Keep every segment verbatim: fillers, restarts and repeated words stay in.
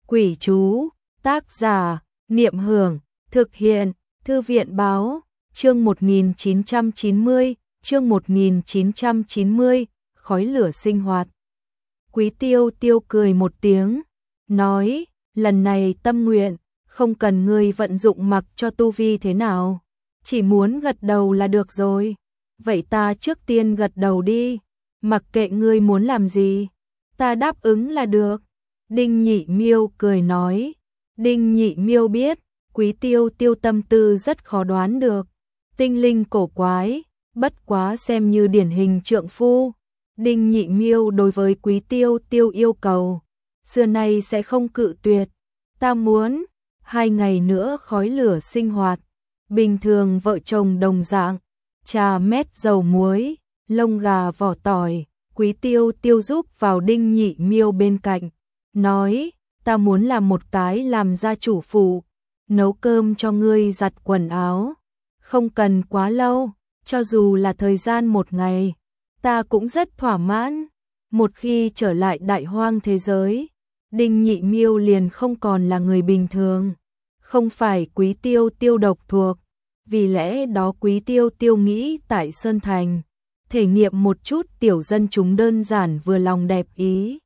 Quỷ chú, tác giả, Niệm Hưởng, thực hiện, Thư viện báo, chương một nghìn chín trăm chín mươi, chương một nghìn chín trăm chín mươi, khói lửa sinh hoạt. Quý Tiêu Tiêu cười một tiếng, nói, lần này tâm nguyện, không cần ngươi vận dụng mặc cho tu vi thế nào, chỉ muốn gật đầu là được rồi. Vậy ta trước tiên gật đầu đi, mặc kệ ngươi muốn làm gì, ta đáp ứng là được. Đinh Nhị Miêu cười nói. Đinh Nhị Miêu biết, Quý Tiêu Tiêu tâm tư rất khó đoán được, tinh linh cổ quái, bất quá xem như điển hình trượng phu. Đinh Nhị Miêu đối với Quý Tiêu Tiêu yêu cầu, xưa nay sẽ không cự tuyệt. Ta muốn, hai ngày nữa khói lửa sinh hoạt, bình thường vợ chồng đồng dạng, trà mét dầu muối, lông gà vỏ tỏi. Quý Tiêu Tiêu giúp vào Đinh Nhị Miêu bên cạnh, nói, ta muốn làm một cái làm gia chủ phụ, nấu cơm cho ngươi, giặt quần áo, không cần quá lâu, cho dù là thời gian một ngày, ta cũng rất thỏa mãn. Một khi trở lại đại hoang thế giới, Đinh Nhị Miêu liền không còn là người bình thường, không phải Quý Tiêu Tiêu độc thuộc, vì lẽ đó Quý Tiêu Tiêu nghĩ tại Sơn Thành, thể nghiệm một chút tiểu dân chúng đơn giản vừa lòng đẹp ý.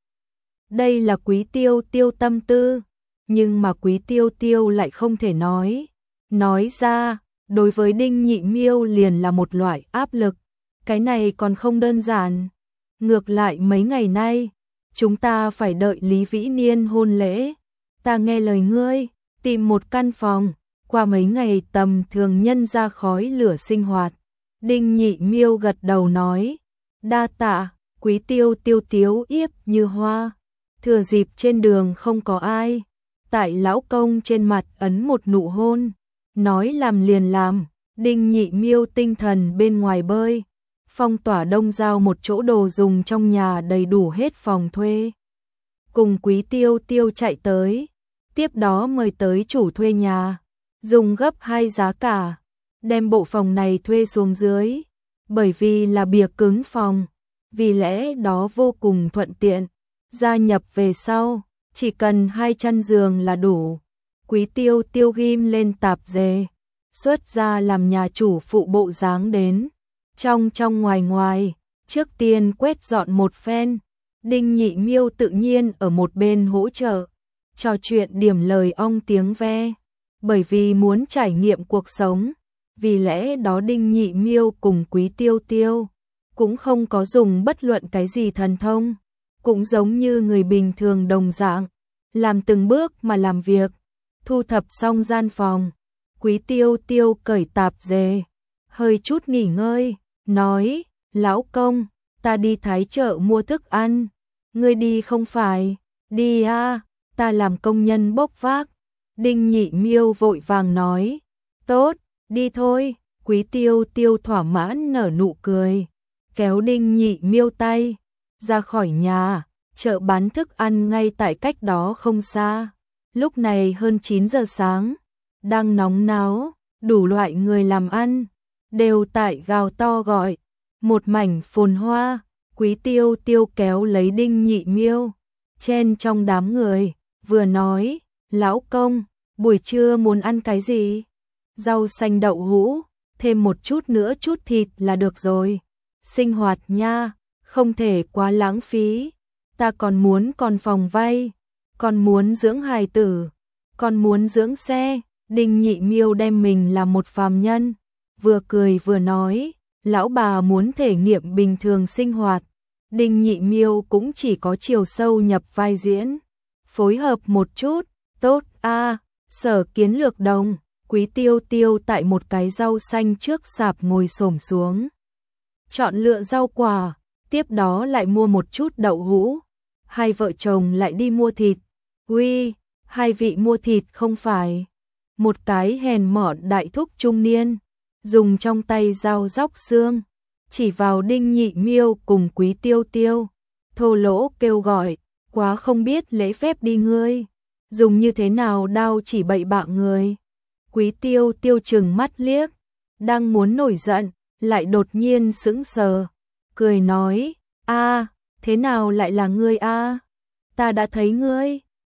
Đây là Quý Tiêu Tiêu tâm tư, nhưng mà Quý Tiêu Tiêu lại không thể nói. Nói ra, đối với Đinh Nhị Miêu liền là một loại áp lực, cái này còn không đơn giản. Ngược lại mấy ngày nay, chúng ta phải đợi Lý Vĩ Niên hôn lễ, ta nghe lời ngươi, tìm một căn phòng, qua mấy ngày tầm thường nhân ra khói lửa sinh hoạt. Đinh Nhị Miêu gật đầu nói, đa tạ. Quý Tiêu Tiêu tiếu yếp như hoa. Thừa dịp trên đường không có ai, tại lão công trên mặt ấn một nụ hôn, nói làm liền làm. Đinh Nhị Miêu tinh thần bên ngoài bơi, phong tỏa đông giao một chỗ đồ dùng trong nhà đầy đủ hết phòng thuê. Cùng Quý Tiêu Tiêu chạy tới, tiếp đó mời tới chủ thuê nhà, dùng gấp hai giá cả, đem bộ phòng này thuê xuống dưới, bởi vì là bìa cứng phòng, vì lẽ đó vô cùng thuận tiện. Gia nhập về sau, chỉ cần hai chăn giường là đủ. Quý Tiêu Tiêu ghim lên tạp dề, xuất ra làm nhà chủ phụ bộ dáng đến. Trong trong ngoài ngoài, trước tiên quét dọn một phen. Đinh Nhị Miêu tự nhiên ở một bên hỗ trợ, trò chuyện điểm lời ong tiếng ve. Bởi vì muốn trải nghiệm cuộc sống, vì lẽ đó Đinh Nhị Miêu cùng Quý Tiêu Tiêu cũng không có dùng bất luận cái gì thần thông, cũng giống như người bình thường đồng dạng, làm từng bước mà làm việc. Thu thập xong gian phòng, Quý Tiêu Tiêu cởi tạp dề, hơi chút nghỉ ngơi, nói, lão công, ta đi Thái chợ mua thức ăn, ngươi đi không phải? Đi à, ta làm công nhân bốc vác. Đinh Nhị Miêu vội vàng nói, tốt, đi thôi. Quý Tiêu Tiêu thỏa mãn nở nụ cười, kéo Đinh Nhị Miêu tay, ra khỏi nhà. Chợ bán thức ăn ngay tại cách đó không xa. Lúc này hơn chín giờ sáng, đang nóng náo, đủ loại người làm ăn đều tại gào to gọi, một mảnh phồn hoa. Quý Tiêu Tiêu kéo lấy Đinh Nhị Miêu, chen trong đám người, vừa nói, lão công, buổi trưa muốn ăn cái gì? Rau xanh đậu hũ, thêm một chút nữa chút thịt là được rồi. Sinh hoạt nha, không thể quá lãng phí. Ta còn muốn còn phòng vay, còn muốn dưỡng hài tử, còn muốn dưỡng xe. Đinh Nhị Miêu đem mình là một phàm nhân, vừa cười vừa nói, lão bà muốn thể nghiệm bình thường sinh hoạt. Đinh Nhị Miêu cũng chỉ có chiều sâu nhập vai diễn, phối hợp một chút, tốt a. À, Sở Kiến Lược Đồng. Quý Tiêu Tiêu tại một cái rau xanh trước sạp ngồi xổm xuống, chọn lựa rau quả, tiếp đó lại mua một chút đậu hũ. Hai vợ chồng lại đi mua thịt. Uy, hai vị mua thịt không phải? Một cái hèn mọn đại thúc trung niên, dùng trong tay dao róc xương, chỉ vào Đinh Nhị Miêu cùng Quý Tiêu Tiêu, thô lỗ kêu gọi, quá không biết lễ phép đi ngươi, dùng như thế nào đao chỉ bậy bạ người. Quý Tiêu Tiêu trừng mắt liếc, đang muốn nổi giận, lại đột nhiên sững sờ, cười nói, a, thế nào lại là ngươi a? Ta đã thấy ngươi,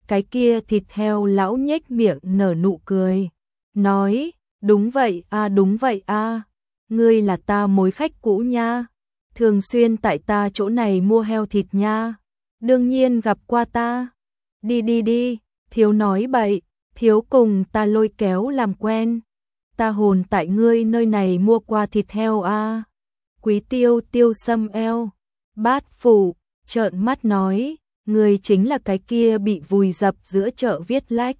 Cái kia thịt heo lão nhếch miệng nở nụ cười, nói, đúng vậy a à, đúng vậy a à. Ngươi là ta mối khách cũ nha, thường xuyên tại ta chỗ này mua heo thịt nha, đương nhiên gặp qua ta. Đi đi đi, thiếu nói bậy, thiếu cùng ta lôi kéo làm quen. Ta hồn tại ngươi nơi này mua qua thịt heo a à. Quý Tiêu Tiêu xâm eo, Bát Phủ trợn mắt nói, ngươi chính là cái kia bị vùi dập giữa chợ viết lách.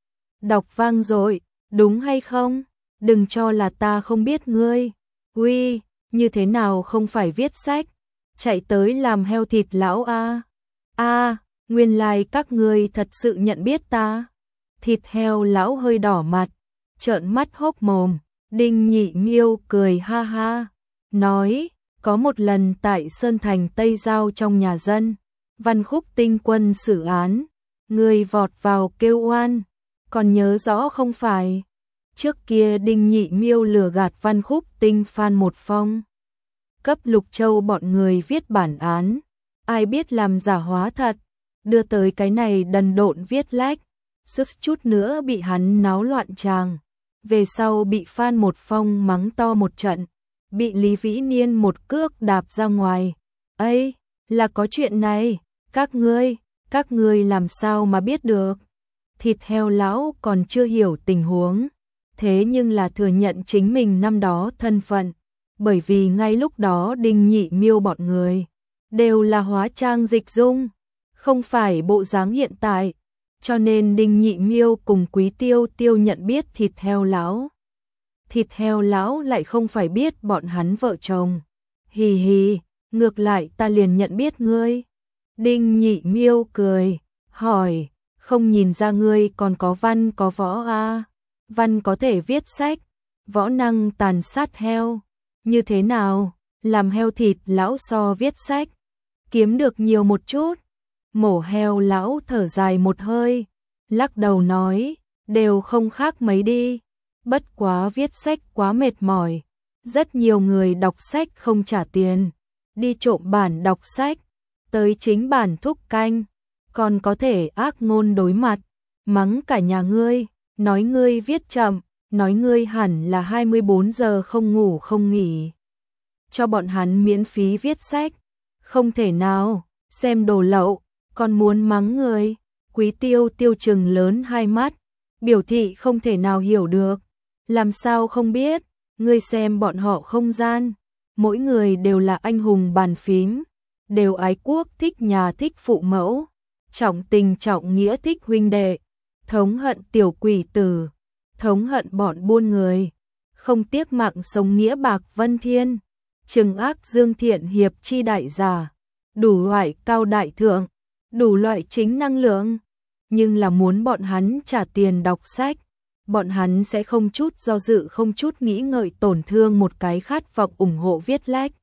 Đọc vang rồi, đúng hay không? Đừng cho là ta không biết ngươi. Uy, như thế nào không phải viết sách, chạy tới làm heo thịt lão a. A, nguyên lai các ngươi thật sự nhận biết ta. Thịt heo lão hơi đỏ mặt, trợn mắt hốc mồm. Đinh Nhị Miêu cười ha ha, nói, có một lần tại Sơn Thành Tây Giao trong nhà dân, Văn Khúc Tinh quân xử án, người vọt vào kêu oan, còn nhớ rõ không phải? Trước kia Đinh Nhị Miêu lừa gạt Văn Khúc Tinh Phan Một Phong, cấp Lục Châu bọn người viết bản án, ai biết làm giả hóa thật, đưa tới cái này đần độn viết lách, suýt chút nữa bị hắn náo loạn tràng. Về sau bị Phan Một Phong mắng to một trận, bị Lý Vĩ Niên một cước đạp ra ngoài. Ây, là có chuyện này, các ngươi, các ngươi làm sao mà biết được? Thịt heo lão còn chưa hiểu tình huống, thế nhưng là thừa nhận chính mình năm đó thân phận, bởi vì ngay lúc đó Đinh Nhị Miêu bọn người đều là hóa trang dịch dung, không phải bộ dáng hiện tại. Cho nên Đinh Nhị Miêu cùng Quý Tiêu Tiêu nhận biết thịt heo lão. Thịt heo lão lại không phải biết bọn hắn vợ chồng. Hì hì, ngược lại ta liền nhận biết ngươi. Đinh Nhị Miêu cười, hỏi, không nhìn ra ngươi còn có văn có võ à? Văn có thể viết sách, võ năng tàn sát heo. Như thế nào, làm heo thịt lão so viết sách, kiếm được nhiều một chút. Mổ heo lão thở dài một hơi, lắc đầu nói, đều không khác mấy đi, bất quá viết sách quá mệt mỏi, rất nhiều người đọc sách không trả tiền, đi trộm bản đọc sách, tới chính bản thúc canh, còn có thể ác ngôn đối mặt, mắng cả nhà ngươi, nói ngươi viết chậm, nói ngươi hẳn là hai mươi bốn giờ không ngủ không nghỉ. Cho bọn hắn miễn phí viết sách, không thể nào, xem đồ lậu. Còn muốn mắng người. Quý Tiêu Tiêu trừng lớn hai mắt, biểu thị không thể nào hiểu được. Làm sao không biết, ngươi xem bọn họ không gian, mỗi người đều là anh hùng bàn phím, đều ái quốc thích nhà thích phụ mẫu, trọng tình trọng nghĩa thích huynh đệ, thống hận tiểu quỷ tử, thống hận bọn buôn người, không tiếc mạng sống nghĩa bạc vân thiên, trừng ác dương thiện hiệp chi đại giả, đủ loại cao đại thượng, đủ loại chính năng lượng, nhưng là muốn bọn hắn trả tiền đọc sách, bọn hắn sẽ không chút do dự không chút nghĩ ngợi tổn thương một cái khát vọng ủng hộ viết lách.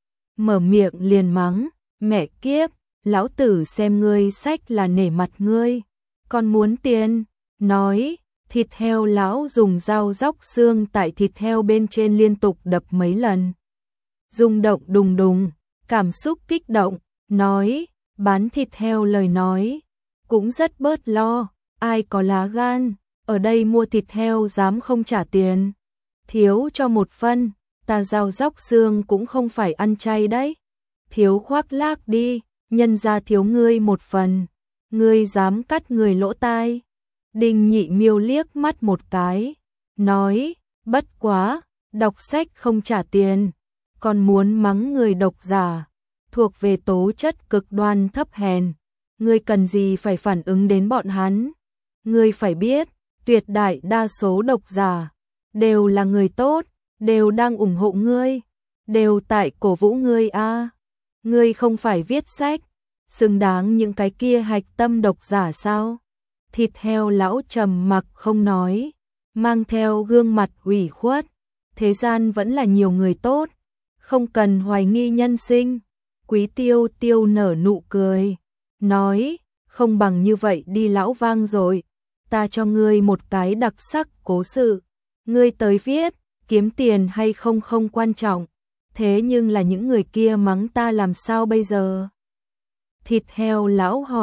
Mở miệng liền mắng, mẹ kiếp, lão tử xem ngươi sách là nể mặt ngươi, còn muốn tiền, nói, thịt heo lão dùng dao róc xương tại thịt heo bên trên liên tục đập mấy lần. Rung động đùng đùng, cảm xúc kích động, nói, bán thịt heo lời nói, cũng rất bớt lo, ai có lá gan, ở đây mua thịt heo dám không trả tiền, thiếu cho một phân, ta dao róc xương cũng không phải ăn chay đấy, thiếu khoác lác đi, nhân ra thiếu ngươi một phần, ngươi dám cắt người lỗ tai. Đinh Nhị Miêu liếc mắt một cái, nói, bất quá, đọc sách không trả tiền, còn muốn mắng người độc giả, thuộc về tố chất cực đoan thấp hèn, ngươi cần gì phải phản ứng đến bọn hắn, ngươi phải biết, tuyệt đại đa số độc giả, đều là người tốt, đều đang ủng hộ ngươi, đều tại cổ vũ ngươi a. À. Ngươi không phải viết sách, xứng đáng những cái kia hạch tâm độc giả sao? Thịt heo lão trầm mặc không nói, mang theo gương mặt ủy khuất, thế gian vẫn là nhiều người tốt, không cần hoài nghi nhân sinh. Quý Tiêu Tiêu nở nụ cười, nói, không bằng như vậy đi lão vang rồi, ta cho ngươi một cái đặc sắc cố sự, ngươi tới viết, kiếm tiền hay không không quan trọng, thế nhưng là những người kia mắng ta làm sao bây giờ? Thịt heo lão hỏi,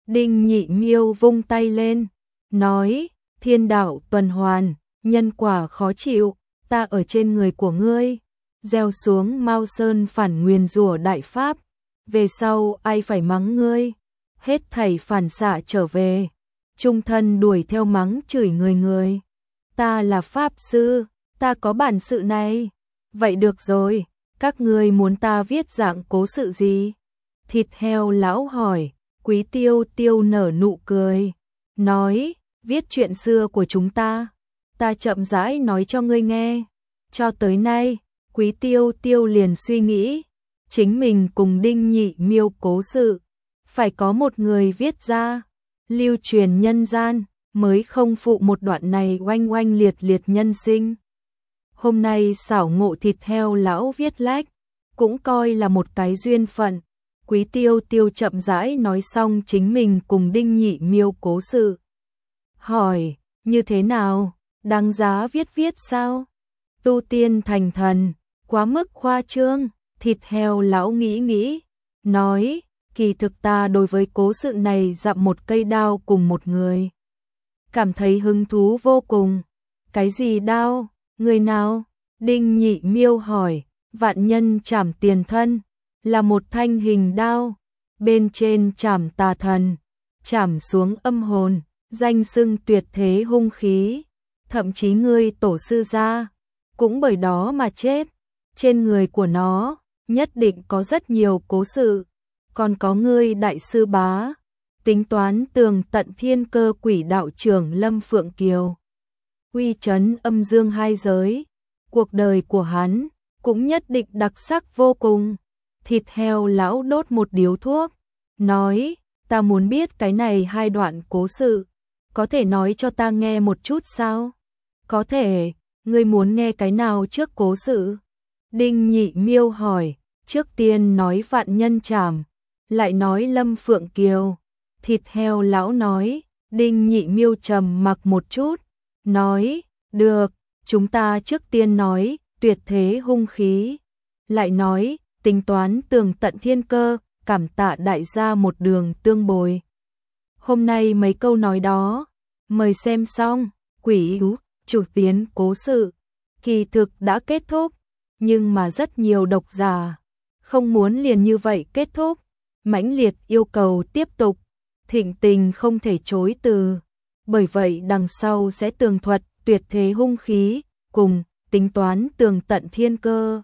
Đinh Nhị Miêu vung tay lên, nói, thiên đạo tuần hoàn, nhân quả khó chịu, ta ở trên người của ngươi, gieo xuống Mao Sơn phản nguyền rủa đại pháp, về sau ai phải mắng ngươi, hết thảy phản xạ trở về, trung thân đuổi theo mắng chửi người người. Ta là pháp sư, ta có bản sự này. Vậy được rồi, các ngươi muốn ta viết dạng cố sự gì? Thịt heo lão hỏi. Quý Tiêu Tiêu nở nụ cười, nói, viết chuyện xưa của chúng ta, ta chậm rãi nói cho ngươi nghe. Cho tới nay, Quý Tiêu Tiêu liền suy nghĩ, chính mình cùng Đinh Nhị Miêu cố sự, phải có một người viết ra, lưu truyền nhân gian, mới không phụ một đoạn này oanh oanh liệt liệt nhân sinh. Hôm nay xảo ngộ thịt heo lão viết lách, cũng coi là một cái duyên phận. Quý Tiêu Tiêu chậm rãi nói xong chính mình cùng Đinh Nhị Miêu cố sự. Hỏi, như thế nào, đáng giá viết viết sao? Tu tiên thành thần, quá mức khoa trương, thịt heo lão nghĩ nghĩ, nói, kỳ thực ta đối với cố sự này dặm một cây đao cùng một người. Cảm thấy hứng thú vô cùng. Cái gì đao, người nào? Đinh Nhị Miêu hỏi, vạn nhân trảm tiền thân. Là một thanh hình đao, bên trên trảm tà thần, trảm xuống âm hồn, danh xưng tuyệt thế hung khí, thậm chí ngươi tổ sư gia cũng bởi đó mà chết. Trên người của nó nhất định có rất nhiều cố sự, còn có ngươi đại sư bá, tính toán tường tận thiên cơ quỷ đạo trưởng Lâm Phượng Kiều, uy chấn âm dương hai giới, cuộc đời của hắn cũng nhất định đặc sắc vô cùng. Thịt heo lão đốt một điếu thuốc, nói, ta muốn biết cái này hai đoạn cố sự, có thể nói cho ta nghe một chút sao? Có thể, ngươi muốn nghe cái nào trước cố sự? Đinh Nhị Miêu hỏi, trước tiên nói vạn nhân trảm, lại nói Lâm Phượng Kiều. Thịt heo lão nói, Đinh Nhị Miêu trầm mặc một chút, nói, được, chúng ta trước tiên nói tuyệt thế hung khí, lại nói tính toán tường tận thiên cơ, cảm tạ đại gia một đường tương bồi. Hôm nay mấy câu nói đó, mời xem xong, quỷ ú, chủ tiến cố sự, kỳ thực đã kết thúc, nhưng mà rất nhiều độc giả không muốn liền như vậy kết thúc, mãnh liệt yêu cầu tiếp tục, thịnh tình không thể chối từ. Bởi vậy đằng sau sẽ tường thuật tuyệt thế hung khí, cùng tính toán tường tận thiên cơ.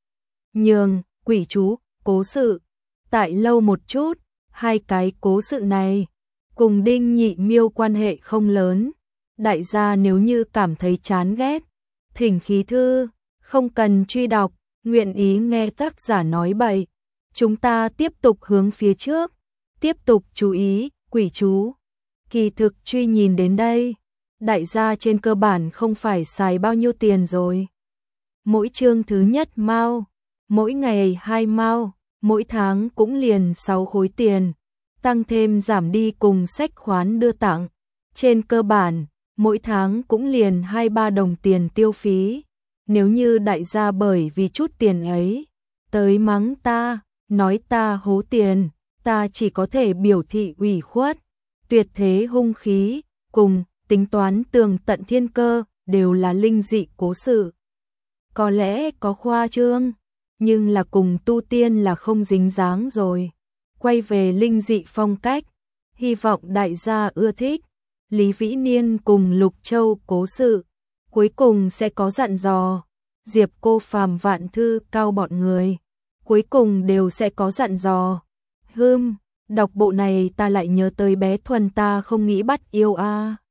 Nhường quỷ chú, cố sự, tại lâu một chút, hai cái cố sự này, cùng Đinh Nhị Miêu quan hệ không lớn, đại gia nếu như cảm thấy chán ghét, thỉnh khí thư, không cần truy đọc, nguyện ý nghe tác giả nói bậy, chúng ta tiếp tục hướng phía trước, tiếp tục chú ý, quỷ chú. Kỳ thực truy nhìn đến đây, đại gia trên cơ bản không phải xài bao nhiêu tiền rồi. Mỗi chương thứ nhất mao, mỗi ngày hai mao, mỗi tháng cũng liền sáu khối tiền, tăng thêm giảm đi cùng sách khoán đưa tặng. Trên cơ bản, mỗi tháng cũng liền hai ba đồng tiền tiêu phí. Nếu như đại gia bởi vì chút tiền ấy, tới mắng ta, nói ta hố tiền, ta chỉ có thể biểu thị ủy khuất. Tuyệt thế hung khí, cùng tính toán tường tận thiên cơ, đều là linh dị cố sự. Có lẽ có khoa trương, nhưng là cùng tu tiên là không dính dáng rồi. Quay về linh dị phong cách, hy vọng đại gia ưa thích. Lý Vĩ Niên cùng Lục Châu cố sự, cuối cùng sẽ có dặn dò. Diệp Cô Phàm Vạn Thư Cao bọn người, cuối cùng đều sẽ có dặn dò. Hừm, đọc bộ này ta lại nhớ tới bé Thuần ta không nghĩ bắt yêu a.